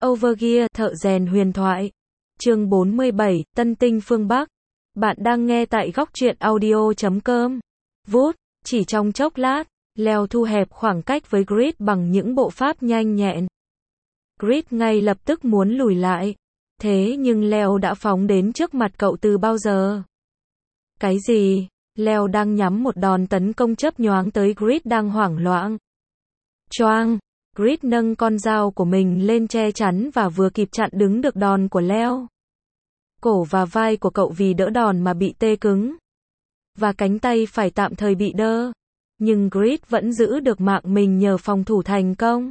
Overgear, thợ rèn huyền thoại. Chương 47, Tân tinh phương Bắc. Bạn đang nghe tại góc truyện audio.com. Vút, chỉ trong chốc lát, Leo thu hẹp khoảng cách với Grid bằng những bộ pháp nhanh nhẹn. Grid ngay lập tức muốn lùi lại. Thế nhưng Leo đã phóng đến trước mặt cậu từ bao giờ? Cái gì? Leo đang nhắm một đòn tấn công chớp nhoáng tới Grid đang hoảng loạn. Choang! Grid nâng con dao của mình lên che chắn và vừa kịp chặn đứng được đòn của Leo. Cổ và vai của cậu vì đỡ đòn mà bị tê cứng. Và cánh tay phải tạm thời bị đơ. Nhưng Grid vẫn giữ được mạng mình nhờ phòng thủ thành công.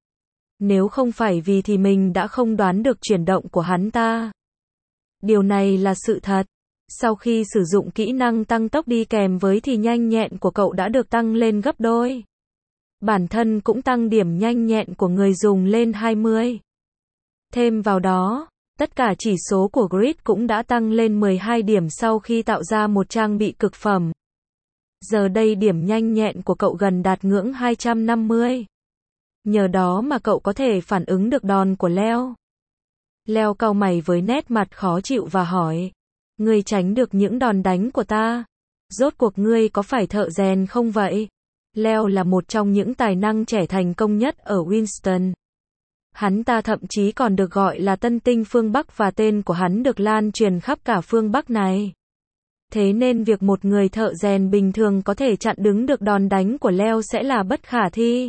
Nếu không phải vì thì mình đã không đoán được chuyển động của hắn ta. Điều này là sự thật. Sau khi sử dụng kỹ năng tăng tốc đi kèm với thì nhanh nhẹn của cậu đã được tăng lên gấp đôi. Bản thân cũng tăng điểm nhanh nhẹn của người dùng lên 20. Thêm vào đó, tất cả chỉ số của Grid cũng đã tăng lên 12 điểm sau khi tạo ra một trang bị cực phẩm. Giờ đây điểm nhanh nhẹn của cậu gần đạt ngưỡng 250. Nhờ đó mà cậu có thể phản ứng được đòn của Leo. Leo cau mày với nét mặt khó chịu và hỏi. Ngươi tránh được những đòn đánh của ta. Rốt cuộc ngươi có phải thợ rèn không vậy? Leo là một trong những tài năng trẻ thành công nhất ở Winston. Hắn ta thậm chí còn được gọi là tân tinh phương Bắc và tên của hắn được lan truyền khắp cả phương Bắc này. Thế nên việc một người thợ rèn bình thường có thể chặn đứng được đòn đánh của Leo sẽ là bất khả thi.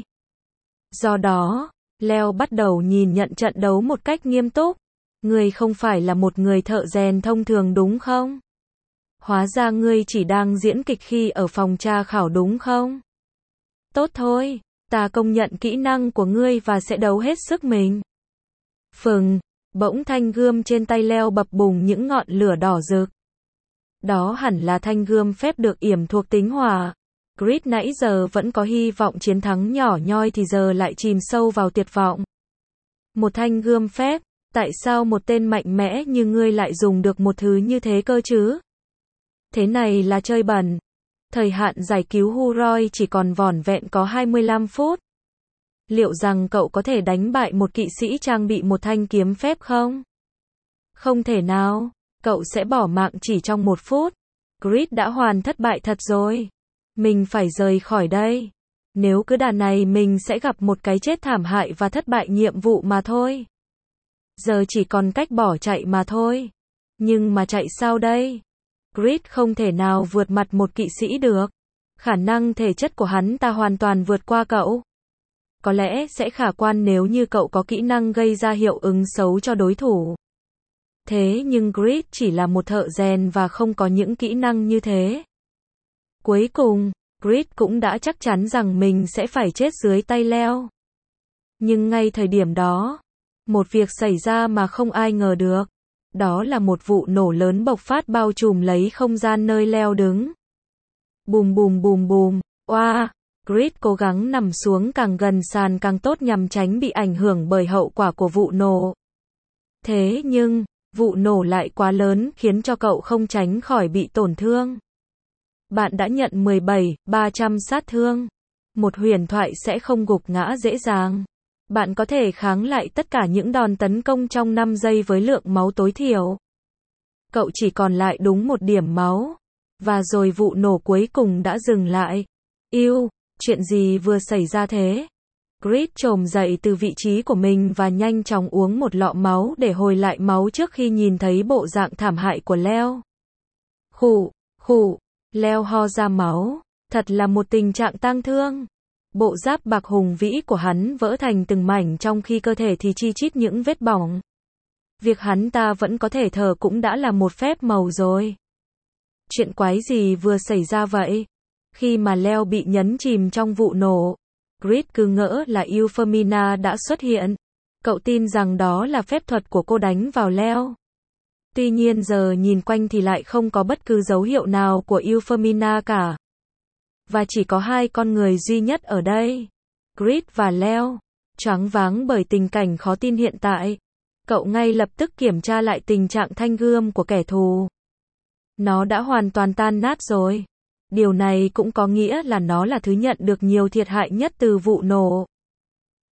Do đó, Leo bắt đầu nhìn nhận trận đấu một cách nghiêm túc. Ngươi không phải là một người thợ rèn thông thường đúng không? Hóa ra ngươi chỉ đang diễn kịch khi ở phòng tra khảo đúng không? Tốt thôi, ta công nhận kỹ năng của ngươi và sẽ đấu hết sức mình. Phừng, bỗng thanh gươm trên tay Leo bập bùng những ngọn lửa đỏ rực. Đó hẳn là thanh gươm phép được yểm thuộc tính hỏa. Grid nãy giờ vẫn có hy vọng chiến thắng nhỏ nhoi thì giờ lại chìm sâu vào tuyệt vọng. Một thanh gươm phép, tại sao một tên mạnh mẽ như ngươi lại dùng được một thứ như thế cơ chứ? Thế này là chơi bẩn. Thời hạn giải cứu Huroi chỉ còn vỏn vẹn có 25 phút. Liệu rằng cậu có thể đánh bại một kỵ sĩ trang bị một thanh kiếm phép không? Không thể nào, cậu sẽ bỏ mạng chỉ trong 1 phút. Grid đã hoàn thất bại thật rồi. Mình phải rời khỏi đây. Nếu cứ đà này mình sẽ gặp một cái chết thảm hại và thất bại nhiệm vụ mà thôi. Giờ chỉ còn cách bỏ chạy mà thôi. Nhưng mà chạy sao đây? Grid không thể nào vượt mặt một kỵ sĩ được. Khả năng thể chất của hắn ta hoàn toàn vượt qua cậu. Có lẽ sẽ khả quan nếu như cậu có kỹ năng gây ra hiệu ứng xấu cho đối thủ. Thế nhưng Grid chỉ là một thợ rèn và không có những kỹ năng như thế. Cuối cùng, Grid cũng đã chắc chắn rằng mình sẽ phải chết dưới tay Leo. Nhưng ngay thời điểm đó, một việc xảy ra mà không ai ngờ được. Đó là một vụ nổ lớn bộc phát bao trùm lấy không gian nơi Leo đứng. Bùm bùm bùm bùm, oa, Grid cố gắng nằm xuống càng gần sàn càng tốt nhằm tránh bị ảnh hưởng bởi hậu quả của vụ nổ. Thế nhưng, vụ nổ lại quá lớn khiến cho cậu không tránh khỏi bị tổn thương. Bạn đã nhận 17.300 sát thương. Một huyền thoại sẽ không gục ngã dễ dàng. Bạn có thể kháng lại tất cả những đòn tấn công trong 5 giây với lượng máu tối thiểu. Cậu chỉ còn lại đúng 1 điểm máu. Và rồi vụ nổ cuối cùng đã dừng lại. Yêu, chuyện gì vừa xảy ra thế? Grid chồm dậy từ vị trí của mình và nhanh chóng uống một lọ máu để hồi lại máu trước khi nhìn thấy bộ dạng thảm hại của Leo. Khụ, khụ, Leo ho ra máu. Thật là một tình trạng tang thương. Bộ giáp bạc hùng vĩ của hắn vỡ thành từng mảnh trong khi cơ thể thì chi chít những vết bỏng. Việc hắn ta vẫn có thể thở cũng đã là một phép màu rồi. Chuyện quái gì vừa xảy ra vậy? Khi mà Leo bị nhấn chìm trong vụ nổ, Grid cứ ngỡ là Euphemina đã xuất hiện. Cậu tin rằng đó là phép thuật của cô đánh vào Leo. Tuy nhiên giờ nhìn quanh thì lại không có bất cứ dấu hiệu nào của Euphemina cả. Và chỉ có 2 con người duy nhất ở đây. Grid và Leo. Choáng váng bởi tình cảnh khó tin hiện tại. Cậu ngay lập tức kiểm tra lại tình trạng thanh gươm của kẻ thù. Nó đã hoàn toàn tan nát rồi. Điều này cũng có nghĩa là nó là thứ nhận được nhiều thiệt hại nhất từ vụ nổ.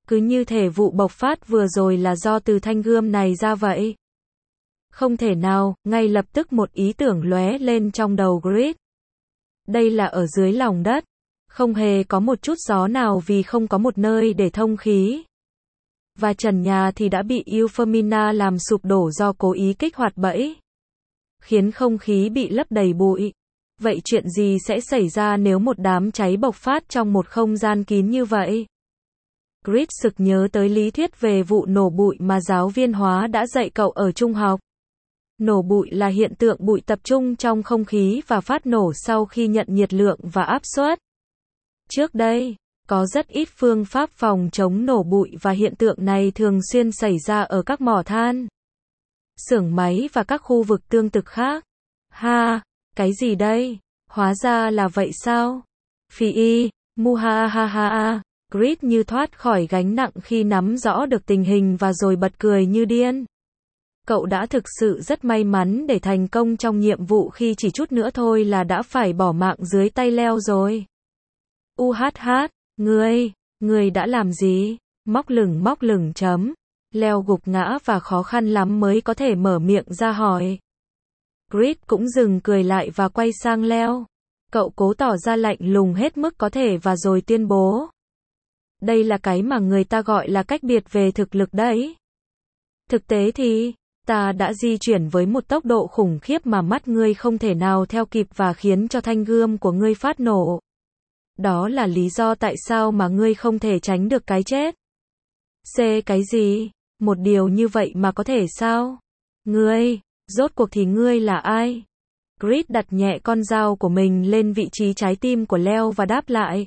Cứ như thể vụ bộc phát vừa rồi là do từ thanh gươm này ra vậy. Không thể nào, ngay lập tức một ý tưởng lóe lên trong đầu Grid. Đây là ở dưới lòng đất. Không hề có một chút gió nào vì không có một nơi để thông khí. Và trần nhà thì đã bị Euphemina làm sụp đổ do cố ý kích hoạt bẫy. Khiến không khí bị lấp đầy bụi. Vậy chuyện gì sẽ xảy ra nếu một đám cháy bộc phát trong một không gian kín như vậy? Grid sực nhớ tới lý thuyết về vụ nổ bụi mà giáo viên hóa đã dạy cậu ở trung học. Nổ bụi là hiện tượng bụi tập trung trong không khí và phát nổ sau khi nhận nhiệt lượng và áp suất. Trước đây, có rất ít phương pháp phòng chống nổ bụi và hiện tượng này thường xuyên xảy ra ở các mỏ than, xưởng máy và các khu vực tương tự khác. Ha, cái gì đây? Hóa ra là vậy sao? Phi muhahaha. Grid như thoát khỏi gánh nặng khi nắm rõ được tình hình và rồi bật cười như điên. Cậu đã thực sự rất may mắn để thành công trong nhiệm vụ khi chỉ chút nữa thôi là đã phải bỏ mạng dưới tay Leo rồi. Ngươi đã làm gì? Móc lửng chấm. Leo gục ngã và khó khăn lắm mới có thể mở miệng ra hỏi. Grid cũng dừng cười lại và quay sang Leo. Cậu cố tỏ ra lạnh lùng hết mức có thể và rồi tuyên bố. Đây là cái mà người ta gọi là cách biệt về thực lực đấy. Thực tế thì, ta đã di chuyển với một tốc độ khủng khiếp mà mắt ngươi không thể nào theo kịp và khiến cho thanh gươm của ngươi phát nổ. Đó là lý do tại sao mà ngươi không thể tránh được cái chết. Cái gì? Một điều như vậy mà có thể sao? Ngươi, rốt cuộc thì ngươi là ai? Grid đặt nhẹ con dao của mình lên vị trí trái tim của Leo và đáp lại.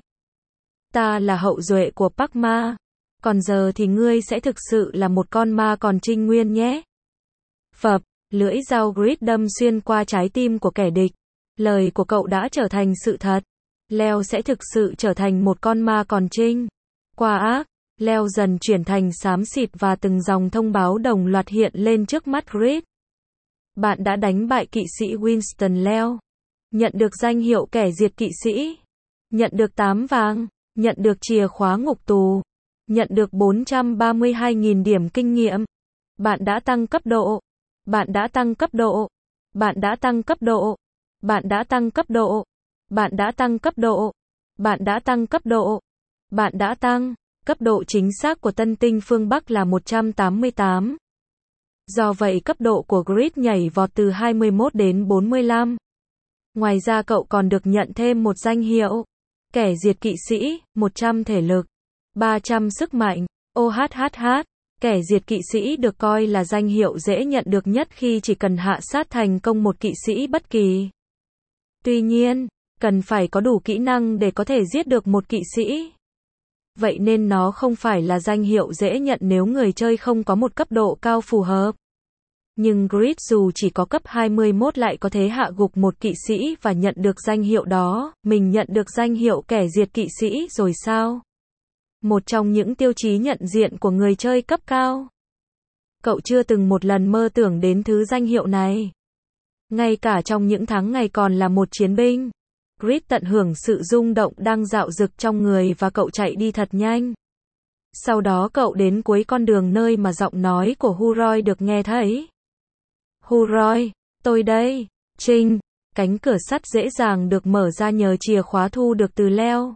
Ta là hậu duệ của Park Ma. Còn giờ thì ngươi sẽ thực sự là một con ma còn trinh nguyên nhé. Phập, lưỡi dao Grid đâm xuyên qua trái tim của kẻ địch. Lời của cậu đã trở thành sự thật. Leo sẽ thực sự trở thành một con ma còn trinh. Qua ác, Leo dần chuyển thành xám xịt và từng dòng thông báo đồng loạt hiện lên trước mắt Grid. Bạn đã đánh bại kỵ sĩ Winston Leo. Nhận được danh hiệu kẻ diệt kỵ sĩ. Nhận được 8 vàng. Nhận được chìa khóa ngục tù. Nhận được 432.000 điểm kinh nghiệm. Bạn đã tăng cấp độ. Bạn đã tăng cấp độ. Bạn đã tăng cấp độ. Bạn đã tăng cấp độ. Bạn đã tăng cấp độ. Bạn đã tăng cấp độ. Bạn đã tăng. Cấp độ chính xác của tân tinh phương Bắc là 188. Do vậy cấp độ của Grid nhảy vọt từ 21 đến 45. Ngoài ra cậu còn được nhận thêm một danh hiệu. Kẻ diệt kỵ sĩ, 100 thể lực, 300 sức mạnh. OHHH. Kẻ diệt kỵ sĩ được coi là danh hiệu dễ nhận được nhất khi chỉ cần hạ sát thành công một kỵ sĩ bất kỳ. Tuy nhiên, cần phải có đủ kỹ năng để có thể giết được một kỵ sĩ. Vậy nên nó không phải là danh hiệu dễ nhận nếu người chơi không có một cấp độ cao phù hợp. Nhưng Grid dù chỉ có cấp 21 lại có thể hạ gục một kỵ sĩ và nhận được danh hiệu đó. Mình nhận được danh hiệu kẻ diệt kỵ sĩ rồi sao? Một trong những tiêu chí nhận diện của người chơi cấp cao. Cậu chưa từng một lần mơ tưởng đến thứ danh hiệu này. Ngay cả trong những tháng ngày còn là một chiến binh. Grid tận hưởng sự rung động đang dạo dực trong người và cậu chạy đi thật nhanh. Sau đó cậu đến cuối con đường nơi mà giọng nói của Huroy được nghe thấy. Huroy, tôi đây. Trinh. Cánh cửa sắt dễ dàng được mở ra nhờ chìa khóa thu được từ Leo.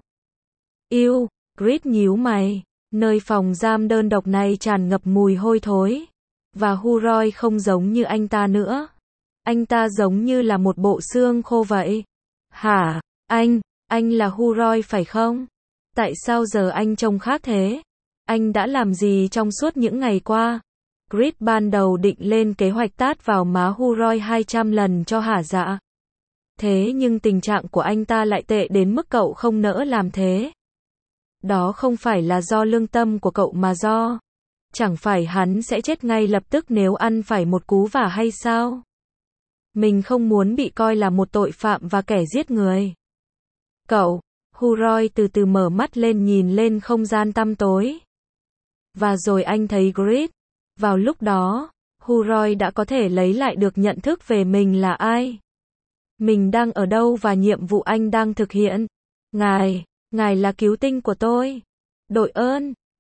Grid nhíu mày. Nơi phòng giam đơn độc này tràn ngập mùi hôi thối. Và Huroy không giống như anh ta nữa. Anh ta giống như là một bộ xương khô vậy. Hả? Anh là Huroy phải không? Tại sao giờ anh trông khác thế? Anh đã làm gì trong suốt những ngày qua? Grid ban đầu định lên kế hoạch tát vào má Huroy 200 lần cho hả dạ. Thế nhưng tình trạng của anh ta lại tệ đến mức cậu không nỡ làm thế. Đó không phải là do lương tâm của cậu mà do. Chẳng phải hắn sẽ chết ngay lập tức nếu ăn phải một cú vả hay sao? Mình không muốn bị coi là một tội phạm và kẻ giết người. Cậu, Huroy từ từ mở mắt lên nhìn lên không gian tăm tối. Và rồi anh thấy Grid. Vào lúc đó, Huroy đã có thể lấy lại được nhận thức về mình là ai. Mình đang ở đâu và nhiệm vụ anh đang thực hiện. Ngài là cứu tinh của tôi. Đội ơn,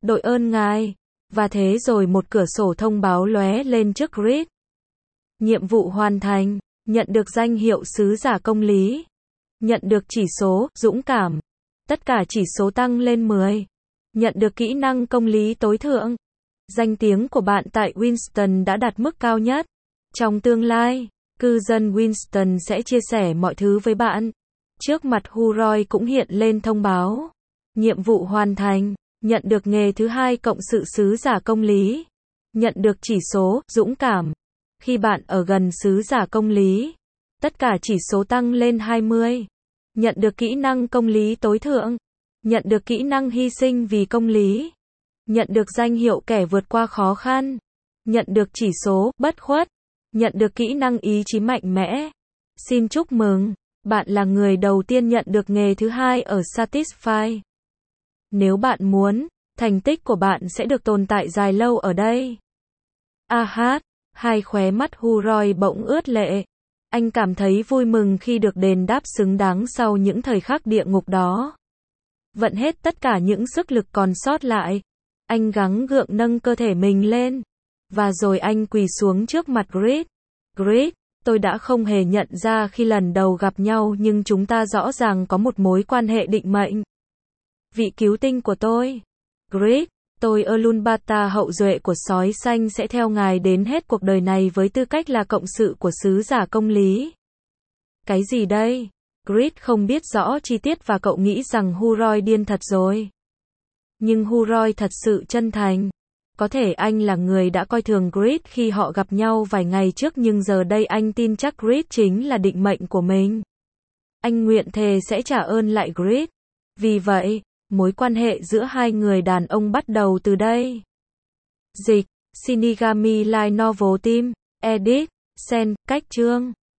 Đội ơn ngài. Và thế rồi một cửa sổ thông báo lóe lên trước Grid. Nhiệm vụ hoàn thành. Nhận được danh hiệu sứ giả công lý. Nhận được chỉ số dũng cảm. Tất cả chỉ số tăng lên 10. Nhận được kỹ năng công lý tối thượng. Danh tiếng của bạn tại Winston đã đạt mức cao nhất. Trong tương lai, cư dân Winston sẽ chia sẻ mọi thứ với bạn. Trước mặt Huroy cũng hiện lên thông báo. Nhiệm vụ hoàn thành. Nhận được nghề thứ 2 cộng sự sứ giả công lý. Nhận được chỉ số dũng cảm. Khi bạn ở gần sứ giả công lý, tất cả chỉ số tăng lên 20. Nhận được kỹ năng công lý tối thượng. Nhận được kỹ năng hy sinh vì công lý. Nhận được danh hiệu kẻ vượt qua khó khăn. Nhận được chỉ số bất khuất. Nhận được kỹ năng ý chí mạnh mẽ. Xin chúc mừng, bạn là người đầu tiên nhận được nghề thứ 2 ở Satisfy. Nếu bạn muốn, thành tích của bạn sẽ được tồn tại dài lâu ở đây. Hai khóe mắt Huroy bỗng ướt lệ. Anh cảm thấy vui mừng khi được đền đáp xứng đáng sau những thời khắc địa ngục đó. Vận hết tất cả những sức lực còn sót lại. Anh gắng gượng nâng cơ thể mình lên. Và rồi anh quỳ xuống trước mặt Grid. Grid, tôi đã không hề nhận ra khi lần đầu gặp nhau nhưng chúng ta rõ ràng có một mối quan hệ định mệnh. Vị cứu tinh của tôi. Grid, tôi Erlunbata hậu duệ của sói xanh sẽ theo ngài đến hết cuộc đời này với tư cách là cộng sự của sứ giả công lý. Cái gì đây? Grid không biết rõ chi tiết và cậu nghĩ rằng Huroy điên thật rồi. Nhưng Huroy thật sự chân thành. Có thể anh là người đã coi thường Grid khi họ gặp nhau vài ngày trước nhưng giờ đây anh tin chắc Grid chính là định mệnh của mình. Anh nguyện thề sẽ trả ơn lại Grid. Vì vậy, mối quan hệ giữa hai người đàn ông bắt đầu từ đây. Dịch, Shinigami Light Novel Team, Edit, Sen, cách chương.